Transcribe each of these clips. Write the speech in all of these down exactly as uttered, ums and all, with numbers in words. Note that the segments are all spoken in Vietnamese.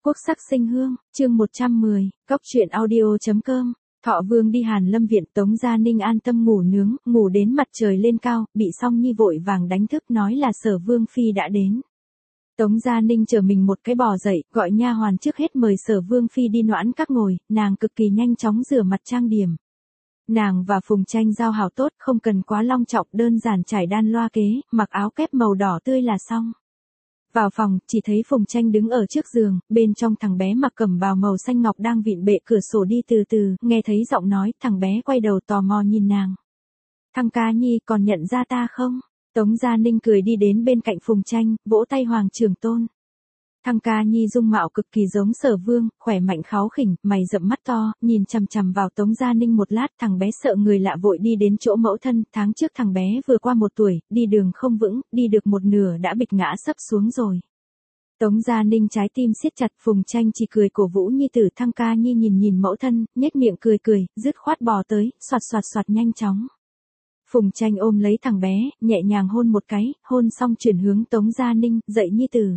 Quốc sắc sinh hương, chương một trăm mười, cốc truyện audio.com. Thọ Vương đi Hàn Lâm viện, Tống Gia Ninh an tâm ngủ nướng, ngủ đến mặt trời lên cao, bị Song Nhi vội vàng đánh thức nói là Sở Vương phi đã đến. Tống Gia Ninh chờ mình một cái bò dậy, gọi nha hoàn trước hết mời Sở Vương phi đi noãn các ngồi, nàng cực kỳ nhanh chóng rửa mặt trang điểm. Nàng và Phùng Tranh giao hảo tốt, không cần quá long trọng, đơn giản trải đan loa kế, mặc áo kép màu đỏ tươi là xong. Vào phòng, chỉ thấy Phùng Tranh đứng ở trước giường, bên trong thằng bé mặc cẩm bào màu xanh ngọc đang vịn bệ cửa sổ đi từ từ, nghe thấy giọng nói, thằng bé quay đầu tò mò nhìn nàng. Thằng ca nhi còn nhận ra ta không? Tống Gia Ninh cười đi đến bên cạnh Phùng Tranh, vỗ tay Hoàng Trưởng Tôn. Thằng ca nhi dung mạo cực kỳ giống Sở Vương, khỏe mạnh kháu khỉnh, mày rậm mắt to, nhìn chằm chằm vào Tống Gia Ninh một lát, thằng bé sợ người lạ vội đi đến chỗ mẫu thân, tháng trước thằng bé vừa qua một tuổi, đi đường không vững, đi được một nửa đã bịch ngã sấp xuống rồi. Tống Gia Ninh trái tim siết chặt, Phùng Tranh chỉ cười cổ vũ nhi tử. Thằng ca nhi nhìn nhìn mẫu thân, nhếch miệng cười cười, dứt khoát bò tới, xoạt xoạt xoạt nhanh chóng. Phùng Tranh ôm lấy thằng bé, nhẹ nhàng hôn một cái, hôn xong chuyển hướng Tống Gia Ninh, dậy nhi tử.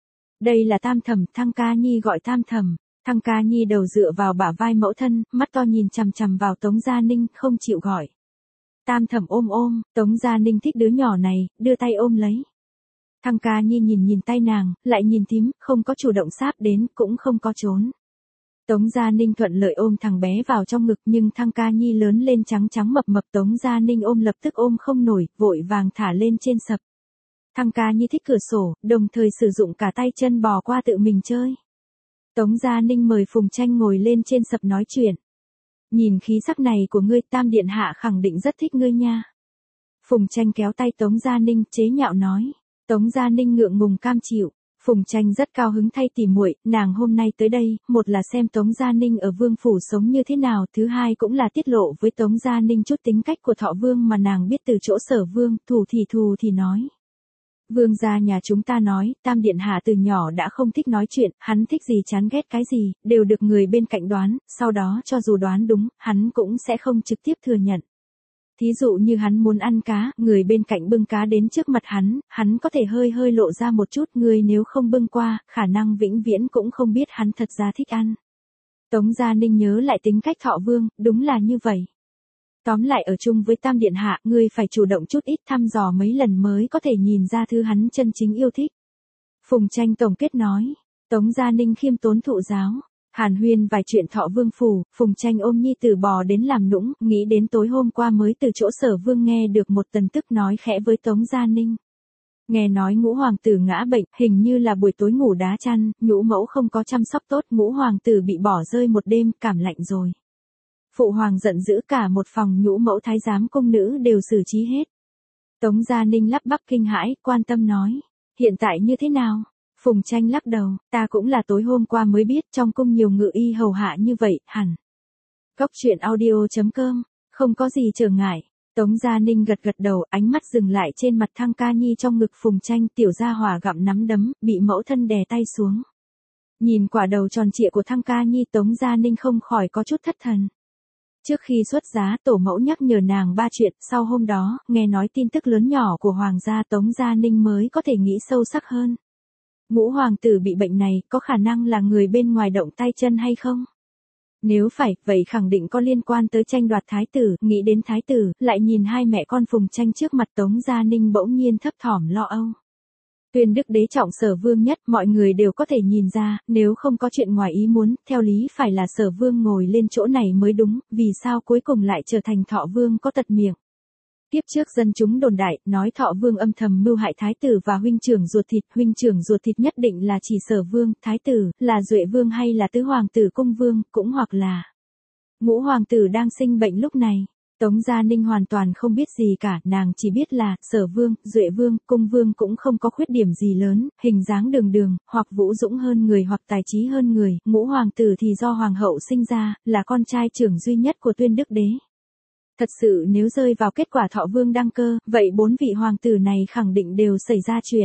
Đây là Tam Thẩm, Thăng ca nhi gọi Tam Thẩm. Thăng ca nhi đầu dựa vào bả vai mẫu thân, mắt to nhìn chằm chằm vào Tống Gia Ninh, không chịu gọi. Tam Thẩm ôm ôm, Tống Gia Ninh thích đứa nhỏ này, đưa tay ôm lấy. Thăng ca nhi nhìn nhìn tay nàng, lại nhìn thím, không có chủ động sáp đến, cũng không có trốn. Tống Gia Ninh thuận lợi ôm thằng bé vào trong ngực, nhưng Thăng ca nhi lớn lên trắng trắng mập mập, Tống Gia Ninh ôm lập tức ôm không nổi, vội vàng thả lên trên sập. Thằng ca nhi thích cửa sổ, đồng thời sử dụng cả tay chân bò qua tự mình chơi. Tống Gia Ninh mời Phùng Tranh ngồi lên trên sập nói chuyện. Nhìn khí sắc này của ngươi, Tam Điện Hạ khẳng định rất thích ngươi nha. Phùng Tranh kéo tay Tống Gia Ninh, chế nhạo nói. Tống Gia Ninh ngượng ngùng cam chịu. Phùng Tranh rất cao hứng thay tỉ muội, nàng hôm nay tới đây, một là xem Tống Gia Ninh ở Vương phủ sống như thế nào, thứ hai cũng là tiết lộ với Tống Gia Ninh chút tính cách của Thọ Vương mà nàng biết từ chỗ Sở Vương, thù thì thù thì nói. Vương gia nhà chúng ta nói, Tam Điện Hạ từ nhỏ đã không thích nói chuyện, hắn thích gì chán ghét cái gì, đều được người bên cạnh đoán, sau đó cho dù đoán đúng, hắn cũng sẽ không trực tiếp thừa nhận. Thí dụ như hắn muốn ăn cá, người bên cạnh bưng cá đến trước mặt hắn, hắn có thể hơi hơi lộ ra một chút, người nếu không bưng qua, khả năng vĩnh viễn cũng không biết hắn thật ra thích ăn. Tống Gia Ninh nhớ lại tính cách Thọ Vương, đúng là như vậy. Tóm lại ở chung với Tam Điện Hạ, ngươi phải chủ động chút ít, thăm dò mấy lần mới có thể nhìn ra thứ hắn chân chính yêu thích. Phùng Tranh tổng kết nói. Tống Gia Ninh khiêm tốn thụ giáo. Hàn huyên vài chuyện Thọ Vương phủ, Phùng Tranh ôm nhi tử bò đến làm nũng, nghĩ đến tối hôm qua mới từ chỗ Sở Vương nghe được một tin tức, nói khẽ với Tống Gia Ninh. Nghe nói Ngũ hoàng tử ngã bệnh, hình như là buổi tối ngủ đá chăn, nhũ mẫu không có chăm sóc tốt, Ngũ hoàng tử bị bỏ rơi một đêm, cảm lạnh rồi. Phụ hoàng giận dữ, cả một phòng nhũ mẫu thái giám cung nữ đều xử trí hết. Tống Gia Ninh lắp bắp kinh hãi, quan tâm nói. Hiện tại như thế nào? Phùng Tranh lắc đầu, ta cũng là tối hôm qua mới biết, trong cung nhiều ngự y hầu hạ như vậy, hẳn. Cốc truyện audio.com, không có gì trở ngại. Tống Gia Ninh gật gật đầu, ánh mắt dừng lại trên mặt Thăng ca nhi trong ngực Phùng Tranh, tiểu gia hỏa gặm nắm đấm, bị mẫu thân đè tay xuống. Nhìn quả đầu tròn trịa của Thăng ca nhi, Tống Gia Ninh không khỏi có chút thất thần. Trước khi xuất giá, tổ mẫu nhắc nhở nàng ba chuyện, sau hôm đó, nghe nói tin tức lớn nhỏ của hoàng gia, Tống Gia Ninh mới có thể nghĩ sâu sắc hơn. Ngũ hoàng tử bị bệnh này, có khả năng là người bên ngoài động tay chân hay không? Nếu phải, vậy khẳng định có liên quan tới tranh đoạt thái tử, nghĩ đến thái tử, lại nhìn hai mẹ con Phùng Tranh trước mặt, Tống Gia Ninh bỗng nhiên thấp thỏm lo âu. Tuyên đức đế trọng Sở Vương nhất, mọi người đều có thể nhìn ra, nếu không có chuyện ngoài ý muốn, theo lý phải là Sở Vương ngồi lên chỗ này mới đúng, vì sao cuối cùng lại trở thành Thọ Vương có tật miệng. Tiếp trước dân chúng đồn đại, nói Thọ Vương âm thầm mưu hại thái tử và huynh trưởng ruột thịt, huynh trưởng ruột thịt nhất định là chỉ Sở Vương, thái tử, là Duệ Vương hay là tứ hoàng tử Cung Vương, cũng hoặc là Ngũ hoàng tử đang sinh bệnh lúc này. Tống Gia Ninh hoàn toàn không biết gì cả, nàng chỉ biết là, Sở Vương, Duệ Vương, Cung Vương cũng không có khuyết điểm gì lớn, hình dáng đường đường, hoặc vũ dũng hơn người hoặc tài trí hơn người, Ngũ hoàng tử thì do hoàng hậu sinh ra, là con trai trưởng duy nhất của Tuyên đức đế. Thật sự nếu rơi vào kết quả Thọ Vương đăng cơ, vậy bốn vị hoàng tử này khẳng định đều xảy ra chuyện.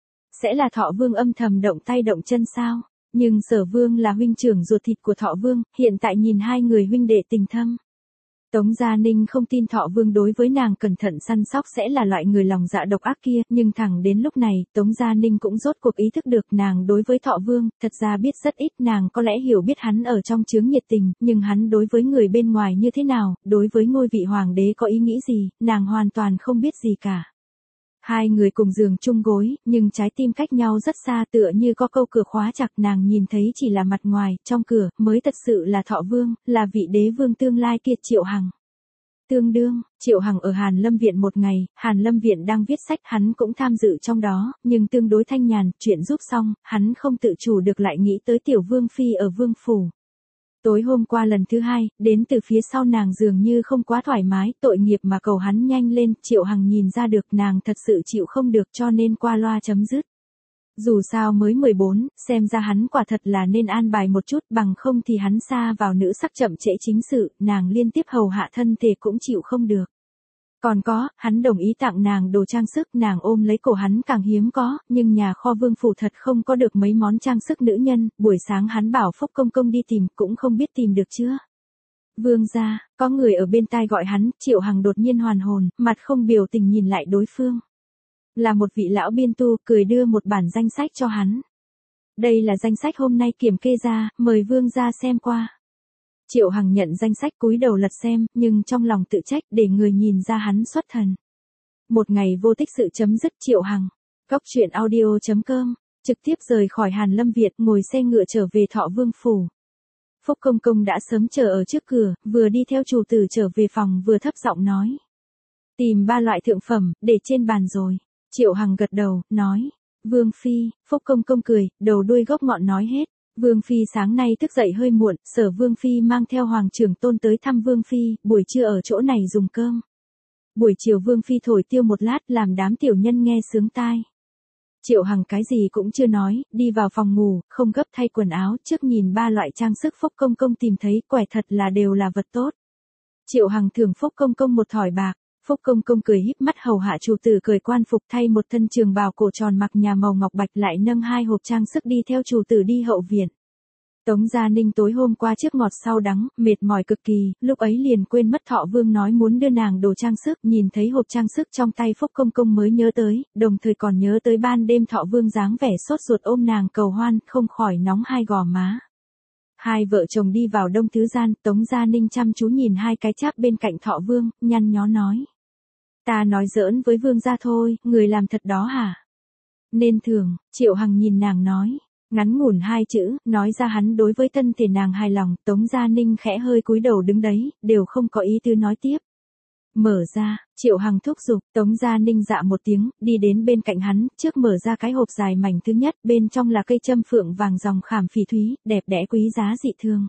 Sẽ là Thọ Vương âm thầm động tay động chân sao? Nhưng Sở Vương là huynh trưởng ruột thịt của Thọ Vương, hiện tại nhìn hai người huynh đệ tình thâm. Tống Gia Ninh không tin Thọ Vương đối với nàng cẩn thận săn sóc sẽ là loại người lòng dạ độc ác kia, nhưng thẳng đến lúc này, Tống Gia Ninh cũng rốt cuộc ý thức được nàng đối với Thọ Vương, thật ra biết rất ít, nàng có lẽ hiểu biết hắn ở trong chướng nhiệt tình, nhưng hắn đối với người bên ngoài như thế nào, đối với ngôi vị hoàng đế có ý nghĩ gì, nàng hoàn toàn không biết gì cả. Hai người cùng giường chung gối, nhưng trái tim cách nhau rất xa, tựa như có câu cửa khóa chặt, nàng nhìn thấy chỉ là mặt ngoài, trong cửa, mới thật sự là Thọ Vương, là vị đế vương tương lai kia Triệu Hằng. Tương đương, Triệu Hằng ở Hàn Lâm Viện một ngày, Hàn Lâm Viện đang viết sách, hắn cũng tham dự trong đó, nhưng tương đối thanh nhàn, chuyện giúp xong, hắn không tự chủ được lại nghĩ tới tiểu vương phi ở vương phủ. Tối hôm qua lần thứ hai, đến từ phía sau nàng dường như không quá thoải mái, tội nghiệp mà cầu hắn nhanh lên, Triệu Hằng nhìn ra được nàng thật sự chịu không được cho nên qua loa chấm dứt. Dù sao mới mười bốn, xem ra hắn quả thật là nên an bài một chút, bằng không thì hắn xa vào nữ sắc chậm trễ chính sự, nàng liên tiếp hầu hạ thân thể cũng chịu không được. Còn có, hắn đồng ý tặng nàng đồ trang sức, nàng ôm lấy cổ hắn càng hiếm có, nhưng nhà kho vương phủ thật không có được mấy món trang sức nữ nhân, buổi sáng hắn bảo Phúc Công Công đi tìm, cũng không biết tìm được chưa. Vương gia, có người ở bên tai gọi hắn, Triệu Hằng đột nhiên hoàn hồn, mặt không biểu tình nhìn lại đối phương. Là một vị lão biên tu, cười đưa một bản danh sách cho hắn. Đây là danh sách hôm nay kiểm kê ra, mời vương gia xem qua. Triệu Hằng nhận danh sách cúi đầu lật xem, nhưng trong lòng tự trách để người nhìn ra hắn xuất thần. Một ngày vô tích sự chấm dứt. Triệu Hằng, Cốc truyện audio chấm com, trực tiếp rời khỏi Hàn Lâm Việt, ngồi xe ngựa trở về Thọ Vương phủ. Phúc Công Công đã sớm chờ ở trước cửa, vừa đi theo chủ tử trở về phòng vừa thấp giọng nói. Tìm ba loại thượng phẩm, để trên bàn rồi. Triệu Hằng gật đầu, nói. Vương Phi, Phúc Công Công cười, đầu đuôi gốc ngọn nói hết. Vương Phi sáng nay thức dậy hơi muộn, Sở Vương Phi mang theo Hoàng trưởng tôn tới thăm Vương Phi, buổi trưa ở chỗ này dùng cơm. Buổi chiều Vương Phi thổi tiêu một lát làm đám tiểu nhân nghe sướng tai. Triệu Hằng cái gì cũng chưa nói, đi vào phòng ngủ, không gấp thay quần áo, trước nhìn ba loại trang sức Phúc Công Công tìm thấy, quả thật là đều là vật tốt. Triệu Hằng thưởng Phúc Công Công một thỏi bạc. Phúc Công Công cười híp mắt hầu hạ chủ tử cởi quan phục thay một thân trường bào cổ tròn mặc nhà màu ngọc bạch, lại nâng hai hộp trang sức đi theo chủ tử đi hậu viện. Tống Gia Ninh tối hôm qua trước ngọt sau đắng, mệt mỏi cực kỳ, lúc ấy liền quên mất Thọ Vương nói muốn đưa nàng đồ trang sức, nhìn thấy hộp trang sức trong tay Phúc Công Công mới nhớ tới, đồng thời còn nhớ tới ban đêm Thọ Vương dáng vẻ sốt ruột ôm nàng cầu hoan, không khỏi nóng hai gò má. Hai vợ chồng đi vào đông thứ gian, Tống Gia Ninh chăm chú nhìn hai cái cháp bên cạnh Thọ Vương, nhăn nhó nói. Ta nói giỡn với vương gia thôi, người làm thật đó hả? Nên thường, Triệu Hằng nhìn nàng nói, ngắn ngủn hai chữ, nói ra hắn đối với thân thể nàng hài lòng, Tống Gia Ninh khẽ hơi cúi đầu đứng đấy, đều không có ý tư nói tiếp. Mở ra, Triệu Hằng thúc giục, Tống Gia Ninh dạ một tiếng, đi đến bên cạnh hắn, trước mở ra cái hộp dài mảnh thứ nhất, bên trong là cây châm phượng vàng dòng khảm phỉ thúy, đẹp đẽ quý giá dị thường.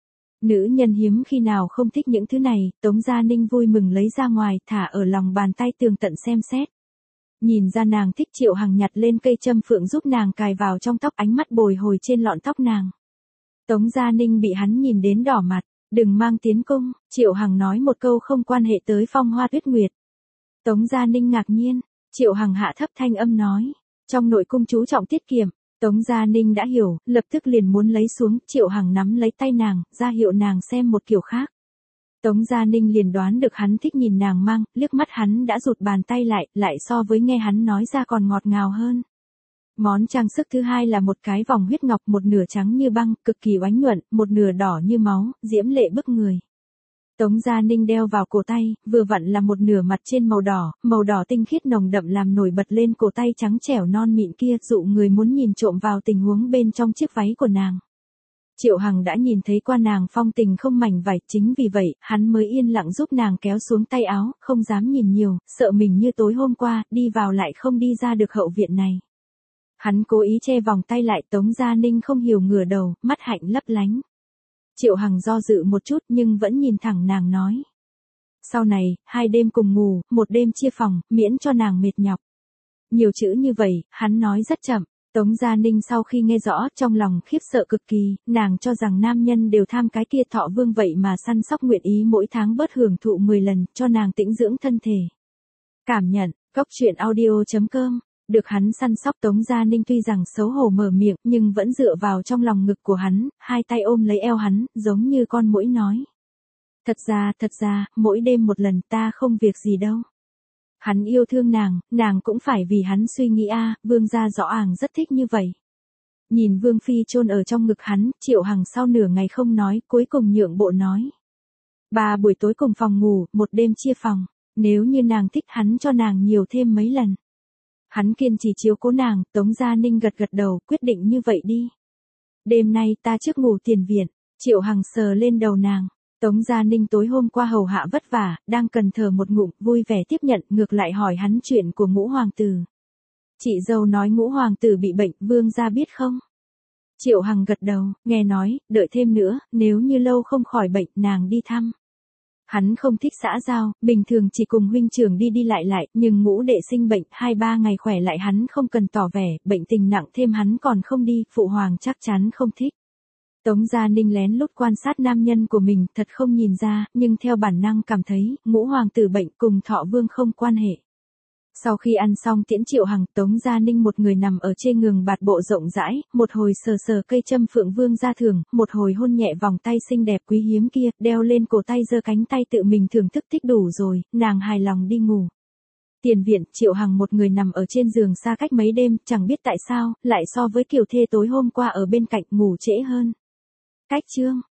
Nữ nhân hiếm khi nào không thích những thứ này, Tống Gia Ninh vui mừng lấy ra ngoài, thả ở lòng bàn tay tường tận xem xét. Nhìn ra nàng thích, Triệu Hằng nhặt lên cây châm phượng giúp nàng cài vào trong tóc, ánh mắt bồi hồi trên lọn tóc nàng. Tống Gia Ninh bị hắn nhìn đến đỏ mặt, đừng mang tiến cung, Triệu Hằng nói một câu không quan hệ tới Phong Hoa Tuyết Nguyệt. Tống Gia Ninh ngạc nhiên, Triệu Hằng hạ thấp thanh âm nói, trong nội cung chú trọng tiết kiệm. Tống Gia Ninh đã hiểu, lập tức liền muốn lấy xuống, Triệu Hằng nắm lấy tay nàng, ra hiệu nàng xem một kiểu khác. Tống Gia Ninh liền đoán được hắn thích nhìn nàng mang, liếc mắt hắn đã rụt bàn tay lại, lại so với nghe hắn nói ra còn ngọt ngào hơn. Món trang sức thứ hai là một cái vòng huyết ngọc, một nửa trắng như băng, cực kỳ oánh nhuận, một nửa đỏ như máu, diễm lệ bức người. Tống Gia Ninh đeo vào cổ tay, vừa vặn là một nửa mặt trên màu đỏ, màu đỏ tinh khiết nồng đậm làm nổi bật lên cổ tay trắng trẻo non mịn kia, dụ người muốn nhìn trộm vào tình huống bên trong chiếc váy của nàng. Triệu Hằng đã nhìn thấy qua nàng phong tình không mảnh vải, chính vì vậy, hắn mới yên lặng giúp nàng kéo xuống tay áo, không dám nhìn nhiều, sợ mình như tối hôm qua, đi vào lại không đi ra được hậu viện này. Hắn cố ý che vòng tay lại, Tống Gia Ninh không hiểu ngửa đầu, mắt hạnh lấp lánh. Triệu Hằng do dự một chút nhưng vẫn nhìn thẳng nàng nói. Sau này, hai đêm cùng ngủ, một đêm chia phòng, miễn cho nàng mệt nhọc. Nhiều chữ như vậy, hắn nói rất chậm. Tống Gia Ninh sau khi nghe rõ, trong lòng khiếp sợ cực kỳ, nàng cho rằng nam nhân đều tham cái kia Thọ Vương vậy mà săn sóc nguyện ý mỗi tháng bớt hưởng thụ mười lần, cho nàng tĩnh dưỡng thân thể. Cảm nhận, Cốc truyện audio chấm com. Được hắn săn sóc, Tống Gia Ninh tuy rằng xấu hổ mở miệng, nhưng vẫn dựa vào trong lòng ngực của hắn, hai tay ôm lấy eo hắn, giống như con muỗi nói. Thật ra, thật ra, mỗi đêm một lần ta không việc gì đâu. Hắn yêu thương nàng, nàng cũng phải vì hắn suy nghĩ a, Vương gia rõ ràng rất thích như vậy. Nhìn Vương Phi chôn ở trong ngực hắn, Triệu Hằng sau nửa ngày không nói, cuối cùng nhượng bộ nói. Ba buổi tối cùng phòng ngủ, một đêm chia phòng, nếu như nàng thích hắn cho nàng nhiều thêm mấy lần. Hắn kiên trì chiếu cố nàng, Tống Gia Ninh gật gật đầu, quyết định như vậy đi. Đêm nay ta trước ngủ tiền viện, Triệu Hằng sờ lên đầu nàng. Tống Gia Ninh tối hôm qua hầu hạ vất vả, đang cần thở một ngụm, vui vẻ tiếp nhận, ngược lại hỏi hắn chuyện của ngũ hoàng tử. Chị dâu nói ngũ hoàng tử bị bệnh, Vương gia biết không? Triệu Hằng gật đầu, nghe nói, đợi thêm nữa, nếu như lâu không khỏi bệnh, nàng đi thăm. Hắn không thích xã giao, bình thường chỉ cùng huynh trưởng đi đi lại lại, nhưng ngũ đệ sinh bệnh, hai ba ngày khỏe lại hắn không cần tỏ vẻ, bệnh tình nặng thêm hắn còn không đi, phụ hoàng chắc chắn không thích. Tống Gia Ninh lén lút quan sát nam nhân của mình, thật không nhìn ra, nhưng theo bản năng cảm thấy, ngũ hoàng tử bệnh cùng Thọ Vương không quan hệ. Sau khi ăn xong tiễn Triệu Hằng, Tống Gia Ninh một người nằm ở trên giường bạt bộ rộng rãi, một hồi sờ sờ cây châm Phượng Vương gia thường, một hồi hôn nhẹ vòng tay xinh đẹp quý hiếm kia, đeo lên cổ tay giơ cánh tay tự mình thưởng thức thích đủ rồi, nàng hài lòng đi ngủ. Tiền viện, Triệu Hằng một người nằm ở trên giường xa cách mấy đêm, chẳng biết tại sao, lại so với Kiều Thê tối hôm qua ở bên cạnh ngủ trễ hơn. Cách chương